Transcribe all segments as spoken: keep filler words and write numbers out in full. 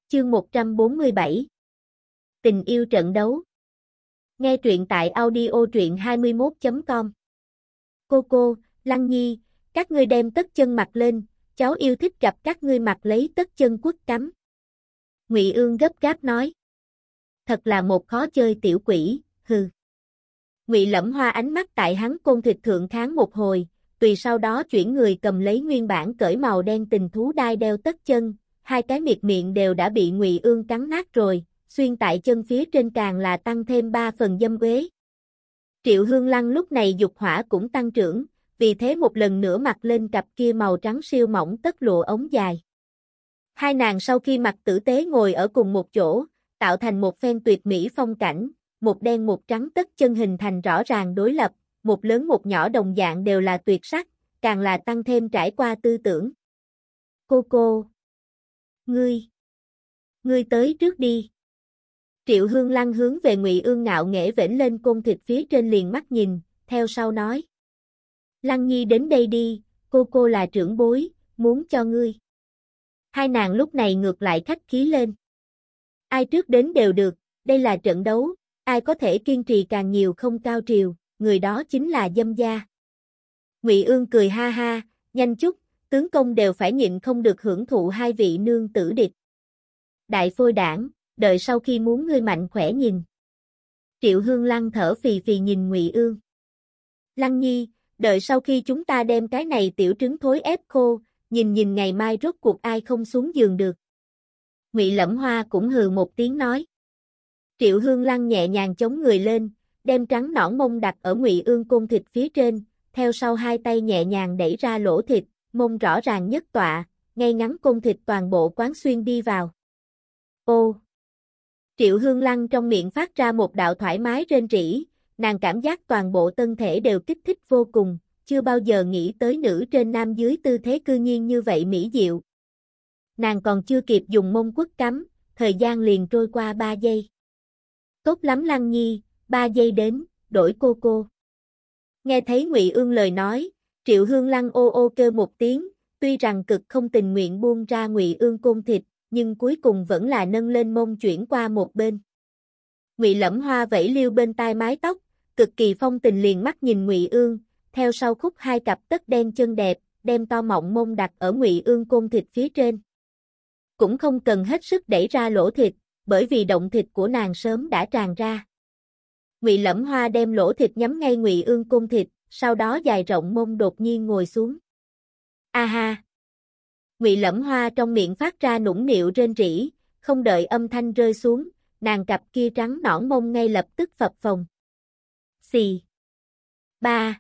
Chương một trăm bốn mươi bảy Tình yêu trận đấu. Nghe truyện tại audio truyện hai mươi mốt chấm com. Cô cô, Lăng Nhi, các ngươi đem tất chân mặc lên, cháu yêu thích gặp các ngươi mặc lấy tất chân quất cắm. Ngụy Ương gấp gáp nói. Thật là một khó chơi tiểu quỷ, hừ. Ngụy Lẫm Hoa ánh mắt tại hắn côn thịt thượng kháng một hồi, tùy sau đó chuyển người cầm lấy nguyên bản cởi màu đen tình thú đai đeo tất chân, hai cái miệt miệng đều đã bị Ngụy Ương cắn nát rồi, xuyên tại chân phía trên càng là tăng thêm ba phần dâm uế. Triệu Hương Lăng lúc này dục hỏa cũng tăng trưởng, vì thế một lần nữa mặc lên cặp kia màu trắng siêu mỏng tất lụa ống dài. Hai nàng sau khi mặc tử tế ngồi ở cùng một chỗ, tạo thành một phen tuyệt mỹ phong cảnh, một đen một trắng tất chân hình thành rõ ràng đối lập, một lớn một nhỏ đồng dạng đều là tuyệt sắc, càng là tăng thêm trải qua tư tưởng. Cô cô. Ngươi. Ngươi tới trước đi. Triệu Hương Lăng hướng về Ngụy Ương ngạo nghễ vểnh lên côn thịt phía trên liền mắt nhìn, theo sau nói. Lăng Nhi đến đây đi, cô cô là trưởng bối, muốn cho ngươi. Hai nàng lúc này ngược lại khách khí lên. Ai trước đến đều được, đây là trận đấu, ai có thể kiên trì càng nhiều không cao triều, người đó chính là dâm gia. Ngụy Ương cười ha ha, nhanh chút, tướng công đều phải nhịn không được hưởng thụ hai vị nương tử địch. Đại phôi đảng, đợi sau khi muốn ngươi mạnh khỏe nhìn. Triệu Hương Lăng thở phì phì nhìn Ngụy Ương. Lăng Nhi, đợi sau khi chúng ta đem cái này tiểu trứng thối ép khô, nhìn nhìn ngày mai rốt cuộc ai không xuống giường được. Ngụy Lẫm Hoa cũng hừ một tiếng nói. Triệu Hương Lăng nhẹ nhàng chống người lên, đem trắng nõn mông đặt ở Ngụy Ương côn thịt phía trên, theo sau hai tay nhẹ nhàng đẩy ra lỗ thịt, mông rõ ràng nhất tọa, ngay ngắn côn thịt toàn bộ quán xuyên đi vào. Ô! Triệu Hương Lăng trong miệng phát ra một đạo thoải mái rên rỉ, nàng cảm giác toàn bộ thân thể đều kích thích vô cùng, chưa bao giờ nghĩ tới nữ trên nam dưới tư thế cư nhiên như vậy mỹ diệu. Nàng còn chưa kịp dùng mông quất cắm, thời gian liền trôi qua ba giây. Tốt lắm Lăng Nhi, ba giây đến, đổi cô cô. Nghe thấy Ngụy Ương lời nói, Triệu Hương Lăng ô ô kêu một tiếng, tuy rằng cực không tình nguyện buông ra Ngụy Ương côn thịt, nhưng cuối cùng vẫn là nâng lên mông chuyển qua một bên. Ngụy Lẫm Hoa vẫy liêu bên tai mái tóc, cực kỳ phong tình liền mắt nhìn Ngụy Ương, theo sau khúc hai cặp tất đen chân đẹp, đem to mọng mông đặt ở Ngụy Ương côn thịt phía trên. Cũng không cần hết sức đẩy ra lỗ thịt, bởi vì động thịt của nàng sớm đã tràn ra. Ngụy Lẫm Hoa đem lỗ thịt nhắm ngay Ngụy Ương côn thịt, sau đó dài rộng mông đột nhiên ngồi xuống. A ha! Ngụy Lẫm Hoa trong miệng phát ra nũng nịu rên rỉ, không đợi âm thanh rơi xuống, nàng cặp kia trắng nõn mông ngay lập tức phập phồng. Xì! Ba!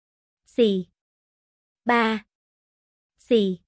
Xì! Ba! Xì!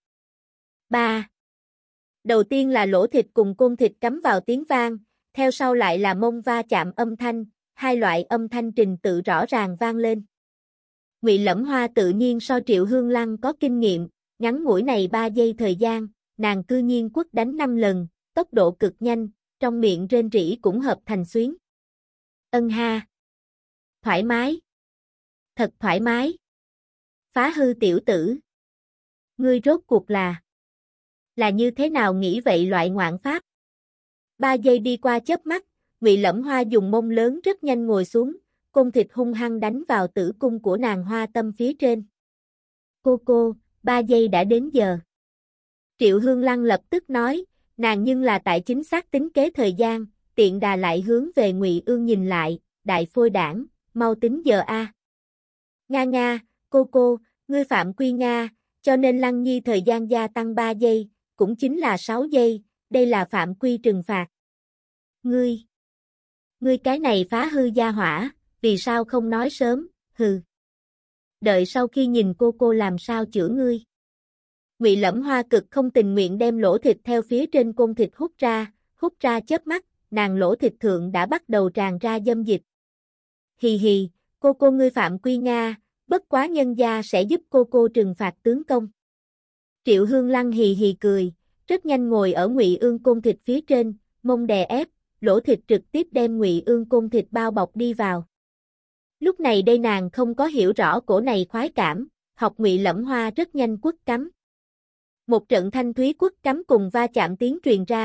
Ba! Đầu tiên là lỗ thịt cùng côn thịt cắm vào tiếng vang, theo sau lại là mông va chạm âm thanh, hai loại âm thanh trình tự rõ ràng vang lên. Ngụy Lẫm Hoa tự nhiên so Triệu Hương Lăng có kinh nghiệm, ngắn ngủi này ba giây thời gian, nàng cư nhiên quất đánh năm lần, tốc độ cực nhanh, trong miệng rên rỉ cũng hợp thành xuyến. Ân ha! Thoải mái! Thật thoải mái! Phá hư tiểu tử! Ngươi rốt cuộc là... Là như thế nào nghĩ vậy loại ngoạn pháp? Ba giây đi qua chớp mắt, Ngụy Lẫm Hoa dùng mông lớn rất nhanh ngồi xuống, côn thịt hung hăng đánh vào tử cung của nàng hoa tâm phía trên. Cô cô, ba giây đã đến giờ. Triệu Hương Lăng lập tức nói, nàng nhưng là tại chính xác tính kế thời gian, tiện đà lại hướng về Ngụy Ương nhìn lại, đại phôi đảng, mau tính giờ a. Nga nga, cô cô, ngươi phạm quy Nga, cho nên Lăng Nhi thời gian gia tăng ba giây, cũng chính là sáu giây, đây là phạm quy trừng phạt. Ngươi, ngươi cái này phá hư gia hỏa, vì sao không nói sớm, hừ. Đợi sau khi nhìn cô cô làm sao chữa ngươi. Ngụy Lẫm Hoa cực không tình nguyện đem lỗ thịt theo phía trên côn thịt hút ra, hút ra chớp mắt, nàng lỗ thịt thượng đã bắt đầu tràn ra dâm dịch. Hì hì, cô cô ngươi phạm quy Nga, bất quá nhân gia sẽ giúp cô cô trừng phạt tướng công. Triệu Hương Lăng hì hì cười, rất nhanh ngồi ở Ngụy Ương côn thịt phía trên, mông đè ép, lỗ thịt trực tiếp đem Ngụy Ương côn thịt bao bọc đi vào. Lúc này đây nàng không có hiểu rõ cổ này khoái cảm, học Ngụy Lẫm Hoa rất nhanh quất cắm. Một trận thanh thúy quất cắm cùng va chạm tiếng truyền ra,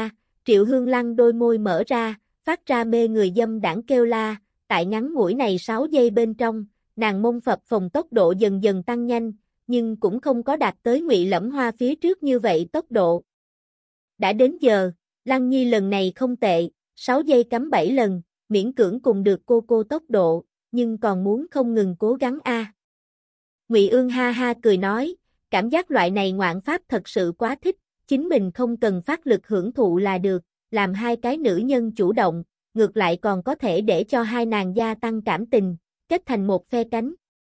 Triệu Hương Lăng đôi môi mở ra, phát ra mê người dâm đãng kêu la, tại ngắn ngủi này sáu giây bên trong, nàng mông phập phồng tốc độ dần dần tăng nhanh, nhưng cũng không có đạt tới Ngụy Lẫm Hoa phía trước như vậy tốc độ. Đã đến giờ, Lăng Nhi lần này không tệ, sáu giây cắm bảy lần, miễn cưỡng cùng được cô cô tốc độ, nhưng còn muốn không ngừng cố gắng a. À. Ngụy Ương ha ha cười nói, cảm giác loại này ngoạn pháp thật sự quá thích, chính mình không cần phát lực hưởng thụ là được, làm hai cái nữ nhân chủ động, ngược lại còn có thể để cho hai nàng gia tăng cảm tình, kết thành một phe cánh.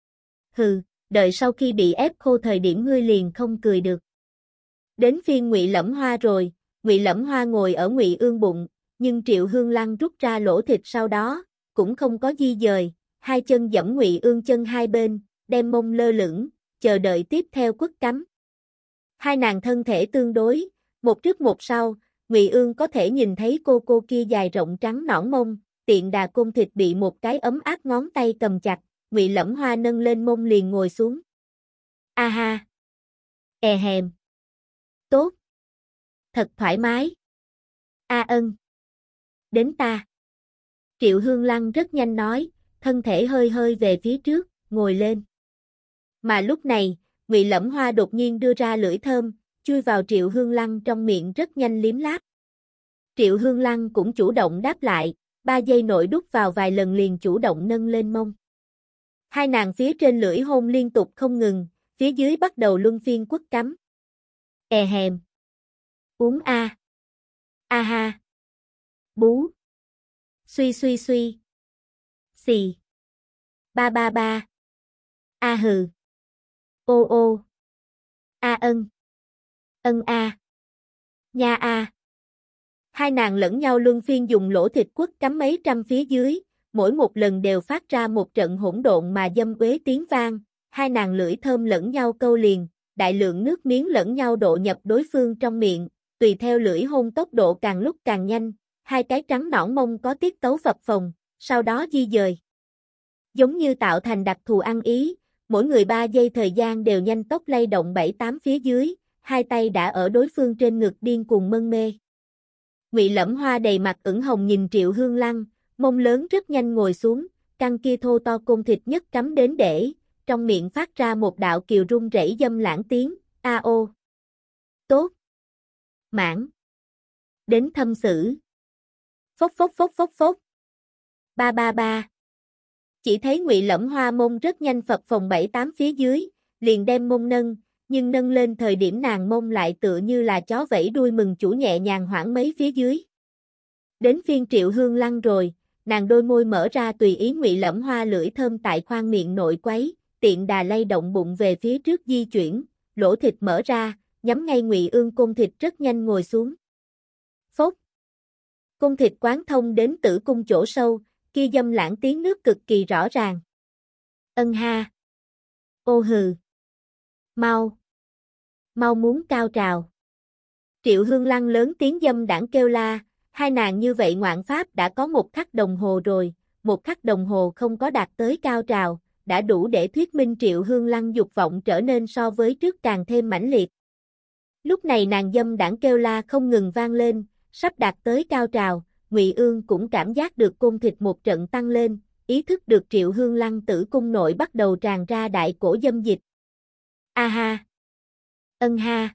Hừ, đợi sau khi bị ép khô thời điểm ngươi liền không cười được. Đến phiên Ngụy Lẫm Hoa rồi, Ngụy Lẫm Hoa ngồi ở Ngụy Ương bụng, nhưng Triệu Hương Lăng rút ra lỗ thịt sau đó, cũng không có di dời, hai chân giẫm Ngụy Ương chân hai bên, đem mông lơ lửng, chờ đợi tiếp theo quất cắm. Hai nàng thân thể tương đối, một trước một sau, Ngụy Ương có thể nhìn thấy cô cô kia dài rộng trắng nõn mông, tiện đà côn thịt bị một cái ấm áp ngón tay cầm chặt, Ngụy Lẫm Hoa nâng lên mông liền ngồi xuống. A ha! E hèm! Tốt! Thật thoải mái! A ân! Đến ta! Triệu Hương Lăng rất nhanh nói, thân thể hơi hơi về phía trước, ngồi lên. Mà lúc này, Ngụy Lẫm Hoa đột nhiên đưa ra lưỡi thơm, chui vào Triệu Hương Lăng trong miệng rất nhanh liếm láp. Triệu Hương Lăng cũng chủ động đáp lại, ba giây nội đút vào vài lần liền chủ động nâng lên mông. Hai nàng phía trên lưỡi hôn liên tục không ngừng, phía dưới bắt đầu luân phiên quất cắm. E hèm. Uống a. A ha. Bú. Suy suy suy. Xì. Ba ba ba. A hừ. Ô ô. A ân. Ân a. Nha a. Hai nàng lẫn nhau luân phiên dùng lỗ thịt quất cắm mấy trăm phía dưới, mỗi một lần đều phát ra một trận hỗn độn mà dâm uế tiếng vang, hai nàng lưỡi thơm lẫn nhau câu liền, đại lượng nước miếng lẫn nhau độ nhập đối phương trong miệng, tùy theo lưỡi hôn tốc độ càng lúc càng nhanh, hai cái trắng nõn mông có tiết tấu phập phồng, sau đó di dời. Giống như tạo thành đặc thù ăn ý, mỗi người ba giây thời gian đều nhanh tốc lay động bảy tám phía dưới, hai tay đã ở đối phương trên ngực điên cuồng mân mê. Ngụy Lẫm Hoa đầy mặt ửng hồng nhìn Triệu Hương Lăng, mông lớn rất nhanh ngồi xuống, căng kia thô to côn thịt nhất cắm đến để, trong miệng phát ra một đạo kiều rung rẩy dâm lãng tiếng, a ô. Tốt. Mãn. Đến thâm xử. Phốc phốc phốc phốc phốc. Ba ba ba. Chỉ thấy Ngụy Lẫm Hoa mông rất nhanh phập phồng bảy tám phía dưới, liền đem mông nâng, nhưng nâng lên thời điểm nàng mông lại tựa như là chó vẫy đuôi mừng chủ nhẹ nhàng hoảng mấy phía dưới. Đến phiên Triệu Hương Lăng rồi, nàng đôi môi mở ra tùy ý Ngụy Lẫm Hoa lưỡi thơm tại khoang miệng nội quấy, tiện đà lay động bụng về phía trước di chuyển, lỗ thịt mở ra, nhắm ngay Ngụy Ương côn thịt rất nhanh ngồi xuống. Phốc. Côn thịt quán thông đến tử cung chỗ sâu, kia dâm lãng tiếng nước cực kỳ rõ ràng. Ân ha. Ô hừ. Mau. Mau muốn cao trào. Triệu Hương Lăng lớn tiếng dâm đãng kêu la, hai nàng như vậy ngoạn pháp đã có một khắc đồng hồ rồi, một khắc đồng hồ không có đạt tới cao trào, đã đủ để thuyết minh Triệu Hương Lăng dục vọng trở nên so với trước càng thêm mãnh liệt. Lúc này nàng dâm đãng kêu la không ngừng vang lên, sắp đạt tới cao trào, Ngụy Ương cũng cảm giác được côn thịt một trận tăng lên, ý thức được Triệu Hương Lăng tử cung nội bắt đầu tràn ra đại cổ dâm dịch. A ha. Ân ha.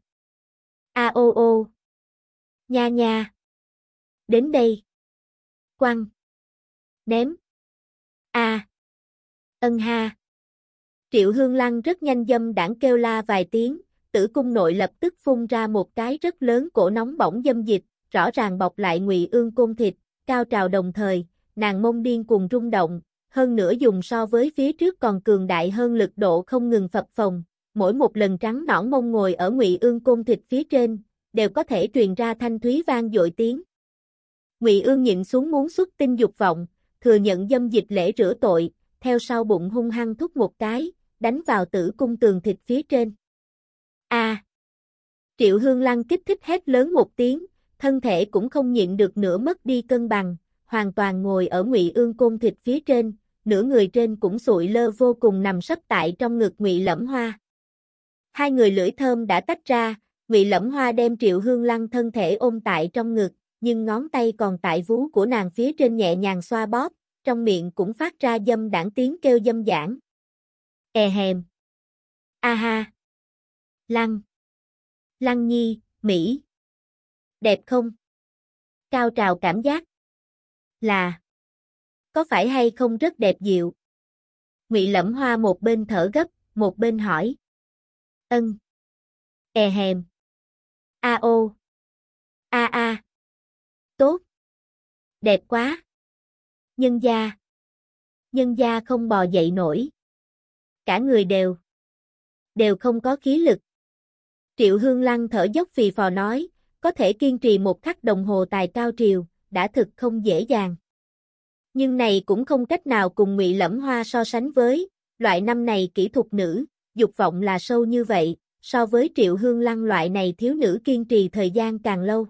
A ô ô. Nha nha. Đến đây. Quăng. Ném. A. Ân ha. Triệu Hương Lăng rất nhanh dâm đãng kêu la vài tiếng, tử cung nội lập tức phun ra một cái rất lớn cổ nóng bỏng dâm dịch, rõ ràng bọc lại Ngụy Ương côn thịt, cao trào đồng thời, nàng mông điên cuồng rung động, hơn nữa dùng so với phía trước còn cường đại hơn lực độ không ngừng phập phồng, mỗi một lần trắng nõn mông ngồi ở Ngụy Ương côn thịt phía trên, đều có thể truyền ra thanh thúy vang dội tiếng. Ngụy Ương nhịn xuống muốn xuất tinh dục vọng, thừa nhận dâm dịch lễ rửa tội, theo sau bụng hung hăng thúc một cái, đánh vào tử cung tường thịt phía trên. A. À. Triệu Hương Lăng kích thích hét lớn một tiếng, thân thể cũng không nhịn được nữa mất đi cân bằng, hoàn toàn ngồi ở Ngụy Ương côn thịt phía trên, nửa người trên cũng sụi lơ vô cùng nằm sấp tại trong ngực Ngụy Lẫm Hoa. Hai người lưỡi thơm đã tách ra, Ngụy Lẫm Hoa đem Triệu Hương Lăng thân thể ôm tại trong ngực, nhưng ngón tay còn tại vú của nàng phía trên nhẹ nhàng xoa bóp, trong miệng cũng phát ra dâm đãng tiếng kêu dâm dãn. E hèm. A ha. Lăng. Lăng Nhi, Mỹ. Đẹp không? Cao trào cảm giác. Là. Có phải hay không rất đẹp dịu? Ngụy Lẩm Hoa một bên thở gấp, một bên hỏi. Ân. E hèm. A ô. A a. Tốt. Đẹp quá. Nhân gia. Nhân gia không bò dậy nổi. Cả người đều. Đều không có khí lực. Triệu Hương Lăng thở dốc phì phò nói, có thể kiên trì một khắc đồng hồ tài cao triều, đã thực không dễ dàng. Nhưng này cũng không cách nào cùng Ngụy Lẩm Hoa so sánh với, loại năm này kỹ thuật nữ, dục vọng là sâu như vậy, so với Triệu Hương Lăng loại này thiếu nữ kiên trì thời gian càng lâu.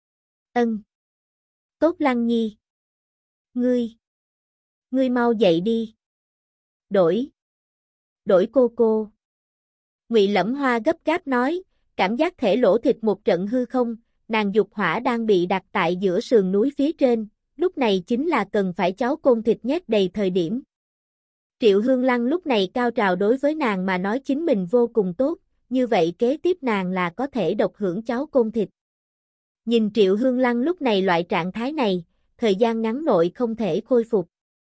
Ân. Tốt Lăng Nhi. Ngươi. Ngươi mau dậy đi. Đổi. Đổi cô cô. Ngụy Lẩm Hoa gấp gáp nói, cảm giác thể lỗ thịt một trận hư không, nàng dục hỏa đang bị đặt tại giữa sườn núi phía trên, lúc này chính là cần phải cháu côn thịt nhét đầy thời điểm. Triệu Hương Lăng lúc này cao trào đối với nàng mà nói chính mình vô cùng tốt, như vậy kế tiếp nàng là có thể độc hưởng cháu côn thịt. Nhìn Triệu Hương Lăng lúc này loại trạng thái này, thời gian ngắn nội không thể khôi phục.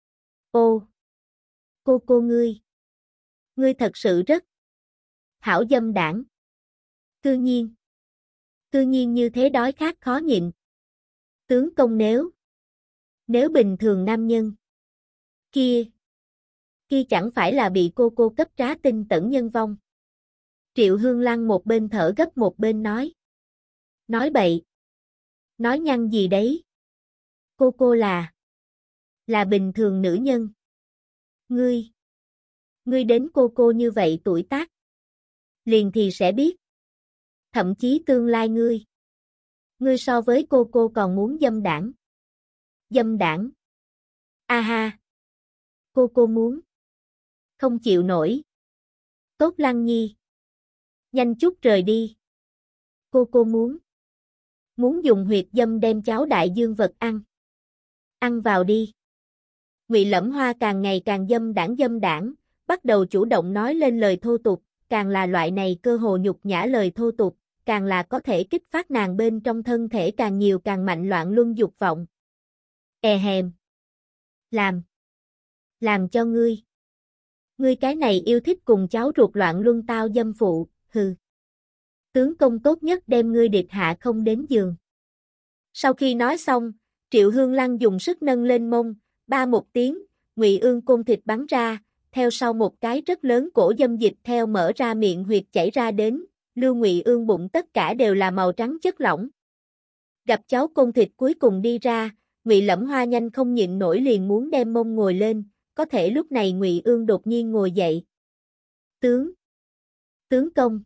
Ô! Cô cô ngươi! Ngươi thật sự rất hảo dâm đảng. Cư nhiên! Cư nhiên như thế đói khát khó nhịn. Tướng công nếu Nếu bình thường nam nhân kia kia chẳng phải là bị cô cô cấp trá tinh tẩn nhân vong. Triệu Hương Lăng một bên thở gấp một bên nói. Nói bậy. Nói nhăng gì đấy? Cô cô là là bình thường nữ nhân. Ngươi Ngươi đến cô cô như vậy tuổi tác. Liền thì sẽ biết. Thậm chí tương lai ngươi. Ngươi so với cô cô còn muốn dâm đảng. Dâm đảng. A ha. Cô cô muốn. Không chịu nổi. Tốt Lăng Nhi. Nhanh chút rời đi. Cô cô muốn. Muốn dùng huyệt dâm đem cháu đại dương vật ăn. Ăn vào đi. Ngụy Lẩm Hoa càng ngày càng dâm đảng dâm đảng, bắt đầu chủ động nói lên lời thô tục, càng là loại này cơ hồ nhục nhã lời thô tục, càng là có thể kích phát nàng bên trong thân thể càng nhiều càng mạnh loạn luân dục vọng. E hèm. Làm. Làm cho ngươi. Ngươi cái này yêu thích cùng cháu ruột loạn luân tao dâm phụ, hừ. Tướng công tốt nhất đem ngươi địch hạ không đến giường. Sau khi nói xong, Triệu Hương Lăng dùng sức nâng lên mông, ba một tiếng, Ngụy Ương côn thịt bắn ra, theo sau một cái rất lớn cổ dâm dịch theo mở ra miệng huyệt chảy ra đến, lưu Ngụy Ương bụng tất cả đều là màu trắng chất lỏng. Gặp cháu côn thịt cuối cùng đi ra, Ngụy Lẩm Hoa nhanh không nhịn nổi liền muốn đem mông ngồi lên, có thể lúc này Ngụy Ương đột nhiên ngồi dậy. Tướng! Tướng công!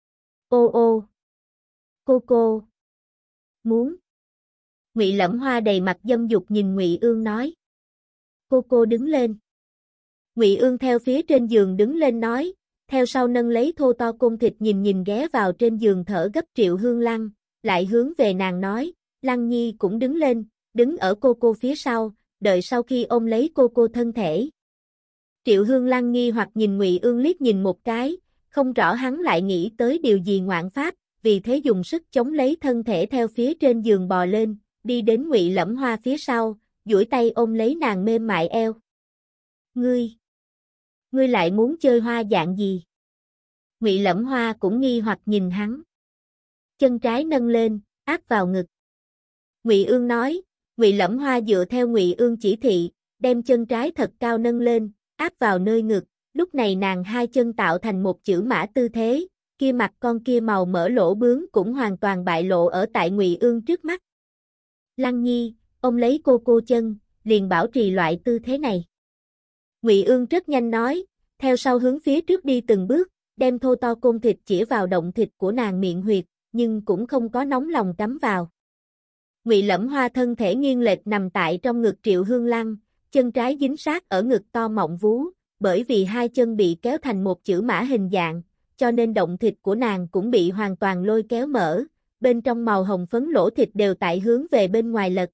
Ô ô! Cô cô! Muốn! Ngụy Lẩm Hoa đầy mặt dâm dục nhìn Ngụy Ương nói. Cô cô đứng lên. Ngụy Ương theo phía trên giường đứng lên nói, theo sau nâng lấy thô to côn thịt nhìn nhìn ghé vào trên giường thở gấp Triệu Hương Lăng, lại hướng về nàng nói, Lăng Nhi cũng đứng lên, đứng ở cô cô phía sau, đợi sau khi ôm lấy cô cô thân thể. Triệu Hương Lăng nghi hoặc nhìn Ngụy Ương liếc nhìn một cái, không rõ hắn lại nghĩ tới điều gì ngoạn pháp, vì thế dùng sức chống lấy thân thể theo phía trên giường bò lên, đi đến Ngụy Lẩm Hoa phía sau, duỗi tay ôm lấy nàng mềm mại eo. Ngươi! Ngươi lại muốn chơi hoa dạng gì? Ngụy Lẩm Hoa cũng nghi hoặc nhìn hắn. Chân trái nâng lên, áp vào ngực. Ngụy Ương nói, Ngụy Lẩm Hoa dựa theo Ngụy Ương chỉ thị, đem chân trái thật cao nâng lên, áp vào nơi ngực, lúc này nàng hai chân tạo thành một chữ mã tư thế, kia mặt con kia màu mỡ lỗ bướm cũng hoàn toàn bại lộ ở tại Ngụy Ương trước mắt. Lăng Nhi, ôm lấy cô cô chân, liền bảo trì loại tư thế này. Ngụy Ương rất nhanh nói, theo sau hướng phía trước đi từng bước, đem thô to côn thịt chĩa vào động thịt của nàng miệng huyệt, nhưng cũng không có nóng lòng cắm vào. Ngụy Lẩm Hoa thân thể nghiêng lệch nằm tại trong ngực Triệu Hương Lăng, chân trái dính sát ở ngực to mọng vú, bởi vì hai chân bị kéo thành một chữ mã hình dạng, cho nên động thịt của nàng cũng bị hoàn toàn lôi kéo mở, bên trong màu hồng phấn lỗ thịt đều tại hướng về bên ngoài lật.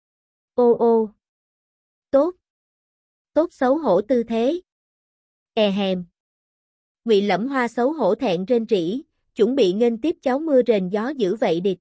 Ô ô. Tốt. Tốt xấu hổ tư thế. E hèm. Ngụy Lẫm Hoa xấu hổ thẹn rên rỉ, chuẩn bị nghênh tiếp cháu mưa rền gió dữ vậy địch.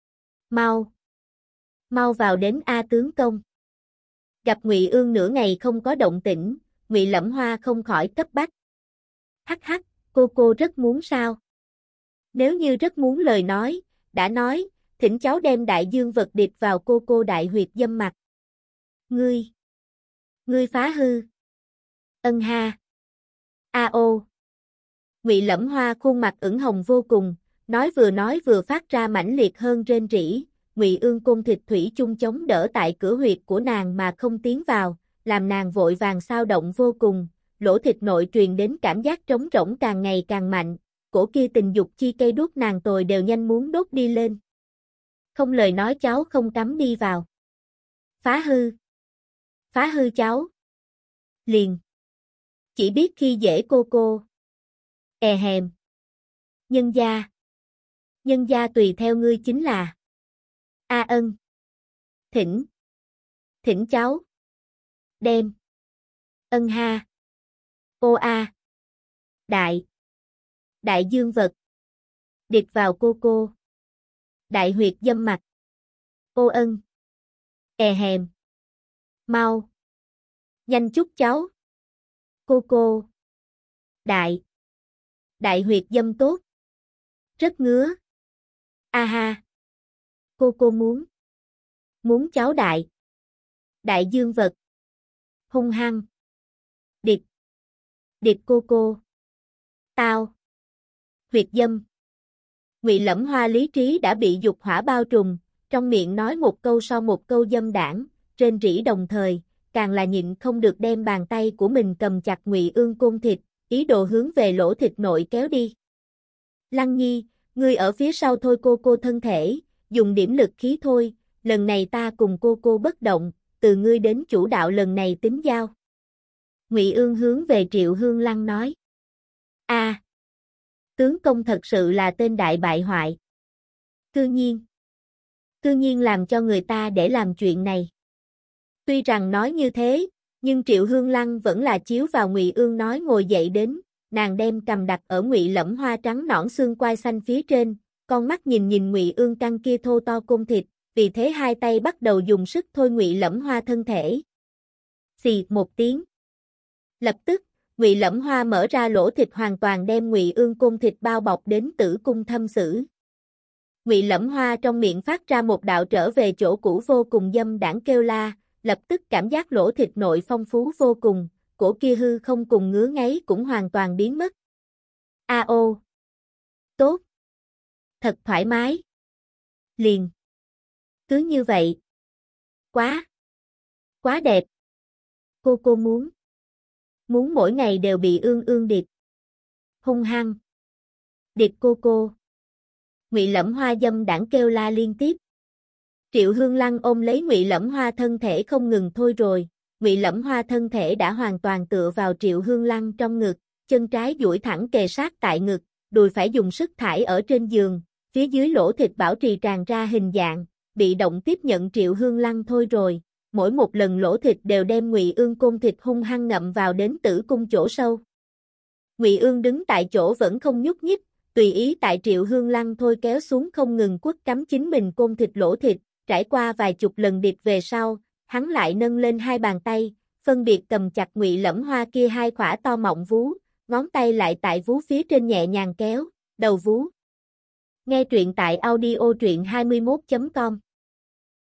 Mau. Mau vào đến A tướng công. Gặp Ngụy Ương nửa ngày không có động tĩnh, Ngụy Lẫm Hoa không khỏi cấp bách. Hắc hắc, cô cô rất muốn sao? Nếu như rất muốn lời nói, đã nói, thỉnh cháu đem đại dương vật điệp vào cô cô đại huyệt dâm mặt. Ngươi. Ngươi phá hư. Ân ha. A ô. Ngụy Lẫm Hoa khuôn mặt ửng hồng vô cùng, nói vừa nói vừa phát ra mãnh liệt hơn rên rỉ. Ngụy Ương côn thịt thủy chung chống đỡ tại cửa huyệt của nàng mà không tiến vào, làm nàng vội vàng xao động vô cùng, lỗ thịt nội truyền đến cảm giác trống rỗng càng ngày càng mạnh, cổ kia tình dục chi cây đuốc nàng tồi đều nhanh muốn đốt đi lên. Không lời nói cháu không cắm đi vào. Phá hư. Phá hư cháu. Liền. Chỉ biết khi dễ cô cô. E hèm. Nhân gia. Nhân gia tùy theo ngươi chính là. A ân. Thỉnh. Thỉnh cháu. Đem. Ân ha. Ô a. Đại. Đại dương vật. Điệp vào cô cô. Đại huyệt dâm mặt. Ô ân. E hèm. Mau. Nhanh chút cháu. Cô cô. Đại. Đại huyệt dâm tốt. Rất ngứa. A ha. Cô cô muốn. Muốn cháu đại. Đại dương vật. Hung hăng. Điệp. Điệp cô cô. Tao. Huyệt dâm. Ngụy Lẫm Hoa lý trí đã bị dục hỏa bao trùm, trong miệng nói một câu sau một câu dâm đảng, rên rỉ đồng thời, càng là nhịn không được đem bàn tay của mình cầm chặt Ngụy Ương côn thịt, ý đồ hướng về lỗ thịt nội kéo đi. Lăng Nhi, ngươi ở phía sau thôi cô cô thân thể, dùng điểm lực khí thôi, lần này ta cùng cô cô bất động, từ ngươi đến chủ đạo lần này tính giao. Ngụy Ương hướng về Triệu Hương Lăng nói. A, à, tướng công thật sự là tên đại bại hoại. Cư nhiên. Cư nhiên làm cho người ta để làm chuyện này. Tuy rằng nói như thế, nhưng Triệu Hương Lăng vẫn là chiếu vào Ngụy Ương nói ngồi dậy đến, nàng đem cầm đặt ở Ngụy Lẫm Hoa trắng nõn xương quai xanh phía trên, con mắt nhìn nhìn Ngụy Ương căng kia thô to côn thịt, vì thế hai tay bắt đầu dùng sức thôi Ngụy Lẫm Hoa thân thể. Xì một tiếng. Lập tức, Ngụy Lẫm Hoa mở ra lỗ thịt hoàn toàn đem Ngụy Ương côn thịt bao bọc đến tử cung thâm xử. Ngụy Lẫm Hoa trong miệng phát ra một đạo trở về chỗ cũ vô cùng dâm đảng kêu la, lập tức cảm giác lỗ thịt nội phong phú vô cùng, cổ kia hư không cùng ngứa ngáy cũng hoàn toàn biến mất. A ô. Tốt. Thật thoải mái. Liền. Cứ như vậy. Quá. Quá đẹp. Cô cô muốn. Muốn mỗi ngày đều bị ương ương điệp. Hung hăng. Điệp cô cô. Ngụy Lẫm Hoa dâm đảng kêu la liên tiếp. Triệu Hương Lăng ôm lấy Ngụy Lẫm Hoa thân thể không ngừng thôi rồi, Ngụy Lẫm Hoa thân thể đã hoàn toàn tựa vào Triệu Hương Lăng trong ngực, chân trái duỗi thẳng kề sát tại ngực, đùi phải dùng sức thải ở trên giường, phía dưới lỗ thịt bảo trì tràn ra hình dạng, bị động tiếp nhận Triệu Hương Lăng thôi rồi, mỗi một lần lỗ thịt đều đem Ngụy Ương côn thịt hung hăng ngậm vào đến tử cung chỗ sâu. Ngụy Ương đứng tại chỗ vẫn không nhúc nhích, tùy ý tại Triệu Hương Lăng thôi kéo xuống không ngừng quất cắm chính mình côn thịt lỗ thịt, trải qua vài chục lần điệp về sau, hắn lại nâng lên hai bàn tay, phân biệt cầm chặt Ngụy Lẫm Hoa kia hai khỏa to mọng vú, ngón tay lại tại vú phía trên nhẹ nhàng kéo, đầu vú. Nghe truyện tại audio truyện hai mươi mốt chấm com